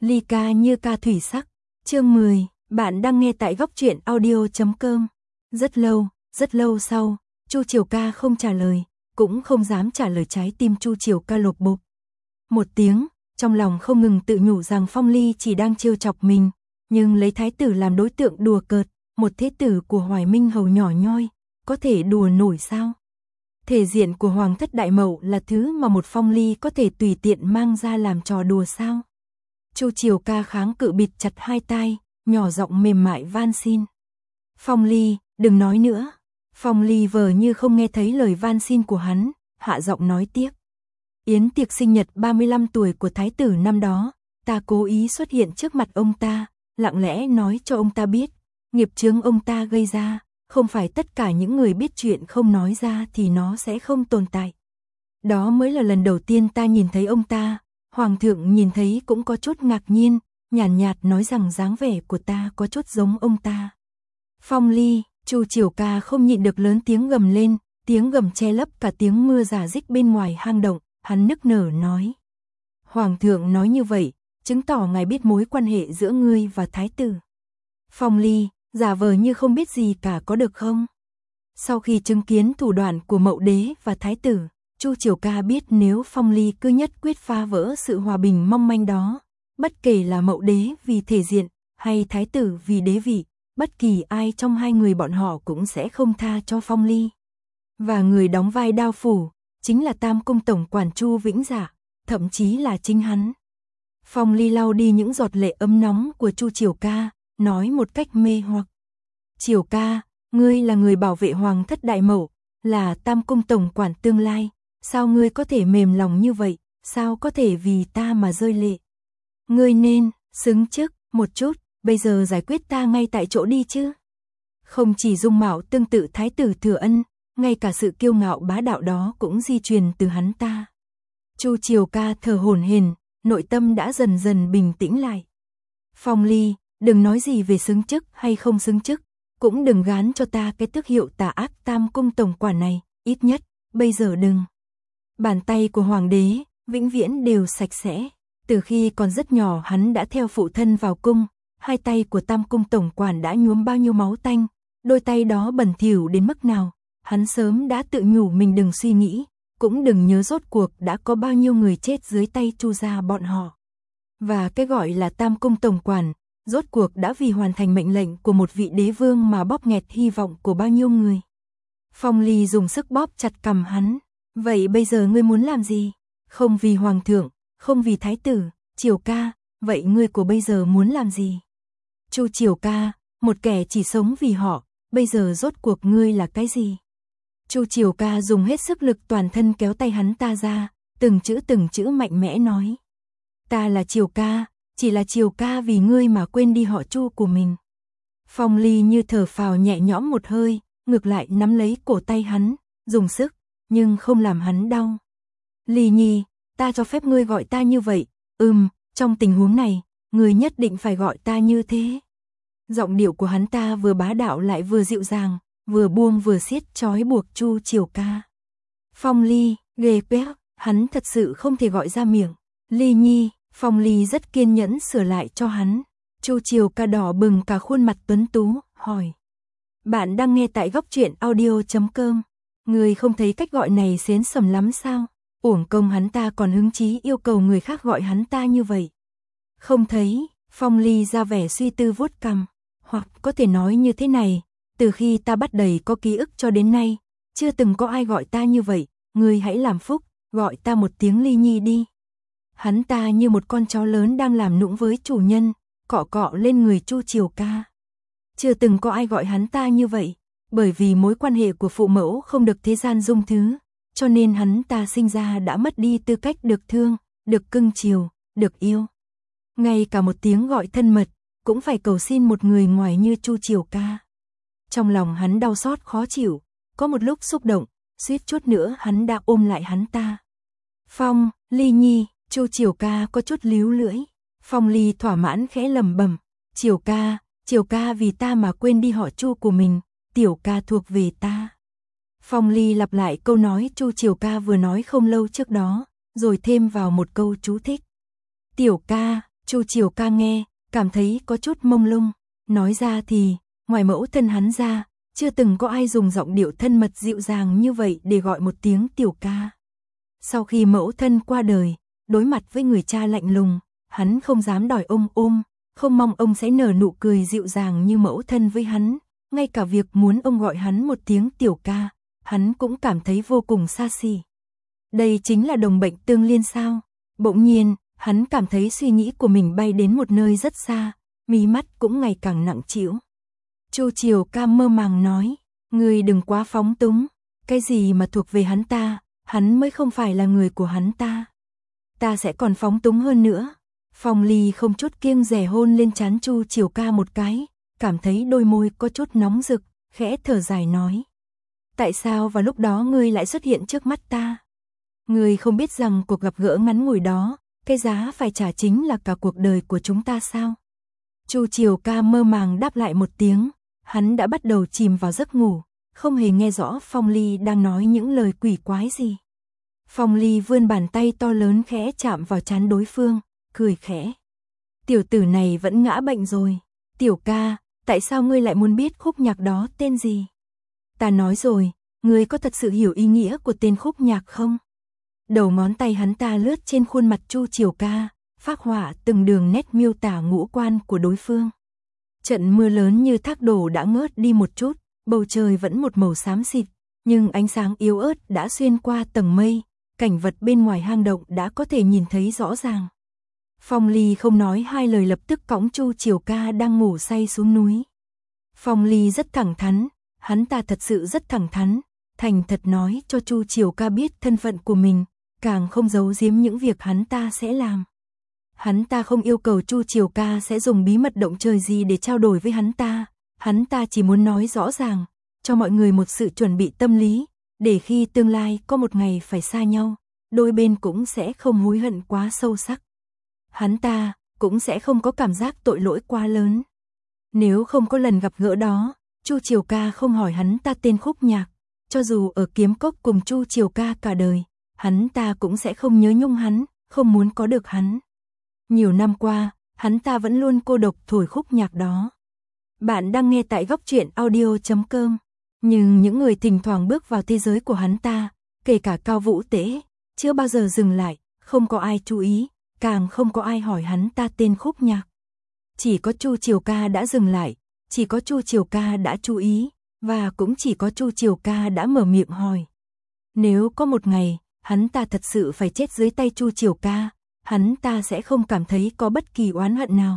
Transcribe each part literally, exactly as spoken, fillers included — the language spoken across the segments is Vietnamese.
Ly ca như ca thủy sắc. Chương mười, bạn đang nghe tại góc truyện audio chấm com. Rất lâu, rất lâu sau, Chu Triều Ca không trả lời, cũng không dám trả lời, trái tim Chu Triều Ca lột bột. Một tiếng, trong lòng không ngừng tự nhủ rằng Phong Ly chỉ đang trêu chọc mình, nhưng lấy thái tử làm đối tượng đùa cợt, một thế tử của Hoài Minh hầu nhỏ nhoi, có thể đùa nổi sao? Thể diện của Hoàng thất Đại Mậu là thứ mà một Phong Ly có thể tùy tiện mang ra làm trò đùa sao? Chu Triều Ca kháng cự, bịt chặt hai tai, nhỏ giọng mềm mại van xin. Phong Ly, đừng nói nữa. Phong Ly vờ như không nghe thấy lời van xin của hắn, hạ giọng nói tiếp. Yến tiệc sinh nhật ba mươi lăm tuổi của thái tử năm đó, ta cố ý xuất hiện trước mặt ông ta, lặng lẽ nói cho ông ta biết, nghiệp chướng ông ta gây ra, không phải tất cả những người biết chuyện không nói ra thì nó sẽ không tồn tại. Đó mới là lần đầu tiên ta nhìn thấy ông ta. Hoàng thượng nhìn thấy cũng có chút ngạc nhiên, nhàn nhạt, nhạt nói rằng dáng vẻ của ta có chút giống ông ta. Phong Ly, Chu Triều Ca không nhịn được lớn tiếng gầm lên, tiếng gầm che lấp cả tiếng mưa rả rích bên ngoài hang động, hắn nức nở nói. Hoàng thượng nói như vậy, chứng tỏ ngài biết mối quan hệ giữa ngươi và thái tử. Phong Ly, giả vờ như không biết gì cả có được không? Sau khi chứng kiến thủ đoạn của Mậu đế và thái tử, Chu Triều Ca biết nếu Phong Ly cứ nhất quyết phá vỡ sự hòa bình mong manh đó, bất kể là Mậu đế vì thể diện, hay thái tử vì đế vị, bất kỳ ai trong hai người bọn họ cũng sẽ không tha cho Phong Ly. Và người đóng vai đao phủ, chính là Tam Cung Tổng quản Chu Vĩnh Dạ, thậm chí là chính hắn. Phong Ly lau đi những giọt lệ ấm nóng của Chu Triều Ca, nói một cách mê hoặc. Triều Ca, ngươi là người bảo vệ Hoàng thất Đại Mậu, là Tam Cung Tổng quản tương lai. Sao ngươi có thể mềm lòng như vậy, sao có thể vì ta mà rơi lệ? Ngươi nên, xứng chức, một chút, bây giờ giải quyết ta ngay tại chỗ đi chứ. Không chỉ dung mạo tương tự thái tử Thừa Ân, ngay cả sự kiêu ngạo bá đạo đó cũng di truyền từ hắn ta. Chu Triều Ca thở hổn hển, nội tâm đã dần dần bình tĩnh lại. Phong Ly, đừng nói gì về xứng chức hay không xứng chức, cũng đừng gán cho ta cái tước hiệu tà ác Tam Cung Tổng quản này, ít nhất, bây giờ đừng. Bàn tay của hoàng đế, vĩnh viễn đều sạch sẽ. Từ khi còn rất nhỏ hắn đã theo phụ thân vào cung, hai tay của Tam Cung Tổng quản đã nhuốm bao nhiêu máu tanh, đôi tay đó bẩn thỉu đến mức nào, hắn sớm đã tự nhủ mình đừng suy nghĩ, cũng đừng nhớ rốt cuộc đã có bao nhiêu người chết dưới tay Chu gia bọn họ. Và cái gọi là Tam Cung Tổng quản, rốt cuộc đã vì hoàn thành mệnh lệnh của một vị đế vương mà bóp nghẹt hy vọng của bao nhiêu người. Phong Ly dùng sức bóp chặt cằm hắn. Vậy bây giờ ngươi muốn làm gì? Không vì hoàng thượng, không vì thái tử, Triều Ca, vậy ngươi của bây giờ muốn làm gì? Chu Triều Ca, một kẻ chỉ sống vì họ, bây giờ rốt cuộc ngươi là cái gì? Chu Triều Ca dùng hết sức lực toàn thân kéo tay hắn ta ra, từng chữ từng chữ mạnh mẽ nói. Ta là Triều Ca, chỉ là Triều Ca vì ngươi mà quên đi họ Chu của mình. Phong Ly như thở phào nhẹ nhõm một hơi, ngược lại nắm lấy cổ tay hắn, dùng sức, nhưng không làm hắn đau. Ly Nhi, ta cho phép ngươi gọi ta như vậy, ừm, trong tình huống này, ngươi nhất định phải gọi ta như thế. Giọng điệu của hắn ta vừa bá đạo lại vừa dịu dàng, vừa buông vừa siết trói buộc Chu Triều Ca. Phong Ly, ghê péc, hắn thật sự không thể gọi ra miệng. Ly Nhi, Phong Ly rất kiên nhẫn sửa lại cho hắn. Chu Triều Ca đỏ bừng cả khuôn mặt tuấn tú, hỏi. Bạn đang nghe tại góc truyện audio chấm com. Người không thấy cách gọi này xến sầm lắm sao? Uổng công hắn ta còn hứng chí yêu cầu người khác gọi hắn ta như vậy. Không thấy, Phong Ly ra vẻ suy tư vuốt cằm. Hoặc có thể nói như thế này, từ khi ta bắt đầy có ký ức cho đến nay, chưa từng có ai gọi ta như vậy, ngươi hãy làm phúc, gọi ta một tiếng Ly Nhi đi. Hắn ta như một con chó lớn đang làm nũng với chủ nhân, cọ cọ lên người Chu Triều Ca. Chưa từng có ai gọi hắn ta như vậy. Bởi vì mối quan hệ của phụ mẫu không được thế gian dung thứ, cho nên hắn ta sinh ra đã mất đi tư cách được thương, được cưng chiều, được yêu. Ngay cả một tiếng gọi thân mật, cũng phải cầu xin một người ngoài như Chu Triều Ca. Trong lòng hắn đau xót khó chịu, có một lúc xúc động, suýt chút nữa hắn đã ôm lại hắn ta. Phong, Ly Nhi, Chu Triều Ca có chút líu lưỡi. Phong Ly thỏa mãn khẽ lẩm bẩm, Triều Ca, Triều Ca vì ta mà quên đi họ Chu của mình. Tiểu Ca thuộc về ta. Phong Ly lặp lại câu nói Chu Triều Ca vừa nói không lâu trước đó, rồi thêm vào một câu chú thích. Tiểu Ca, Chu Triều Ca nghe, cảm thấy có chút mông lung, nói ra thì, ngoài mẫu thân hắn ra, chưa từng có ai dùng giọng điệu thân mật dịu dàng như vậy để gọi một tiếng tiểu ca. Sau khi mẫu thân qua đời, đối mặt với người cha lạnh lùng, hắn không dám đòi ông ôm, không mong ông sẽ nở nụ cười dịu dàng như mẫu thân với hắn, ngay cả việc muốn ông gọi hắn một tiếng tiểu ca, hắn cũng cảm thấy vô cùng xa xỉ. Đây chính là đồng bệnh tương liên sao? Bỗng nhiên, hắn cảm thấy suy nghĩ của mình bay đến một nơi rất xa, mí mắt cũng ngày càng nặng trĩu. Chu Triều Ca mơ màng nói, ngươi đừng quá phóng túng, cái gì mà thuộc về hắn ta, hắn mới không phải là người của hắn ta. Ta sẽ còn phóng túng hơn nữa. Phong Ly không chút kiêng dè hôn lên trán Chu Triều Ca một cái, cảm thấy đôi môi có chút nóng rực, khẽ thở dài nói. Tại sao vào lúc đó ngươi lại xuất hiện trước mắt ta? Ngươi không biết rằng cuộc gặp gỡ ngắn ngủi đó, cái giá phải trả chính là cả cuộc đời của chúng ta sao? Chu Triều Ca mơ màng đáp lại một tiếng, hắn đã bắt đầu chìm vào giấc ngủ, không hề nghe rõ Phong Ly đang nói những lời quỷ quái gì. Phong Ly vươn bàn tay to lớn khẽ chạm vào trán đối phương, cười khẽ. Tiểu tử này vẫn ngã bệnh rồi. Tiểu ca, tại sao ngươi lại muốn biết khúc nhạc đó tên gì? Ta nói rồi, ngươi có thật sự hiểu ý nghĩa của tên khúc nhạc không? Đầu ngón tay hắn ta lướt trên khuôn mặt Chu Triều Ca, phác họa từng đường nét miêu tả ngũ quan của đối phương. Trận mưa lớn như thác đổ đã ngớt đi một chút, bầu trời vẫn một màu xám xịt, nhưng ánh sáng yếu ớt đã xuyên qua tầng mây, cảnh vật bên ngoài hang động đã có thể nhìn thấy rõ ràng. Phong Ly không nói hai lời lập tức cõng Chu Triều Ca đang ngủ say xuống núi. Phong Ly rất thẳng thắn, hắn ta thật sự rất thẳng thắn, thành thật nói cho Chu Triều Ca biết thân phận của mình, càng không giấu giếm những việc hắn ta sẽ làm. Hắn ta không yêu cầu Chu Triều Ca sẽ dùng bí mật động trời gì để trao đổi với hắn ta, hắn ta chỉ muốn nói rõ ràng, cho mọi người một sự chuẩn bị tâm lý, để khi tương lai có một ngày phải xa nhau, đôi bên cũng sẽ không hối hận quá sâu sắc. Hắn ta cũng sẽ không có cảm giác tội lỗi quá lớn. Nếu không có lần gặp gỡ đó, Chu Triều Ca không hỏi hắn ta tên khúc nhạc, cho dù ở Kiếm Cốc cùng Chu Triều Ca cả đời, hắn ta cũng sẽ không nhớ nhung hắn, không muốn có được hắn. Nhiều năm qua, hắn ta vẫn luôn cô độc thổi khúc nhạc đó. Bạn đang nghe tại góc truyện audio chấm com. Nhưng những người thỉnh thoảng bước vào thế giới của hắn ta, kể cả Cao Vũ Tế, chưa bao giờ dừng lại, không có ai chú ý, càng không có ai hỏi hắn ta tên khúc nhạc. Chỉ có Chu Triều Ca đã dừng lại, chỉ có Chu Triều Ca đã chú ý, và cũng chỉ có Chu Triều Ca đã mở miệng hỏi. Nếu có một ngày, hắn ta thật sự phải chết dưới tay Chu Triều Ca, hắn ta sẽ không cảm thấy có bất kỳ oán hận nào.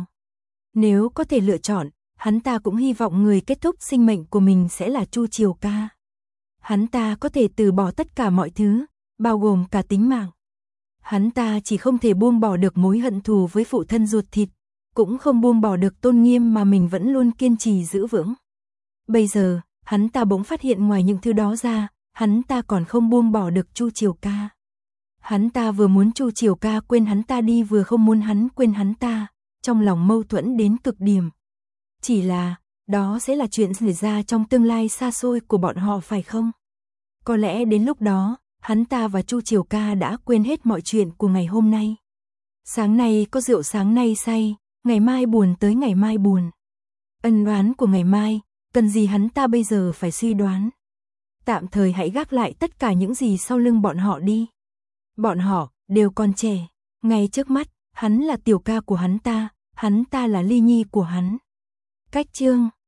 Nếu có thể lựa chọn, hắn ta cũng hy vọng người kết thúc sinh mệnh của mình sẽ là Chu Triều Ca. Hắn ta có thể từ bỏ tất cả mọi thứ, bao gồm cả tính mạng. Hắn ta chỉ không thể buông bỏ được mối hận thù với phụ thân ruột thịt, cũng không buông bỏ được tôn nghiêm mà mình vẫn luôn kiên trì giữ vững. Bây giờ, hắn ta bỗng phát hiện ngoài những thứ đó ra, hắn ta còn không buông bỏ được Chu Triều Ca. Hắn ta vừa muốn Chu Triều Ca quên hắn ta đi vừa không muốn hắn quên hắn ta, trong lòng mâu thuẫn đến cực điểm. Chỉ là, đó sẽ là chuyện xảy ra trong tương lai xa xôi của bọn họ phải không? Có lẽ đến lúc đó, hắn ta và Chu Triều Ca đã quên hết mọi chuyện của ngày hôm nay. Sáng nay có rượu sáng nay say, ngày mai buồn tới ngày mai buồn. Ân oán của ngày mai, cần gì hắn ta bây giờ phải suy đoán. Tạm thời hãy gác lại tất cả những gì sau lưng bọn họ đi. Bọn họ đều còn trẻ, ngay trước mắt, hắn là tiểu ca của hắn ta, hắn ta là ly nhi của hắn. Cách chương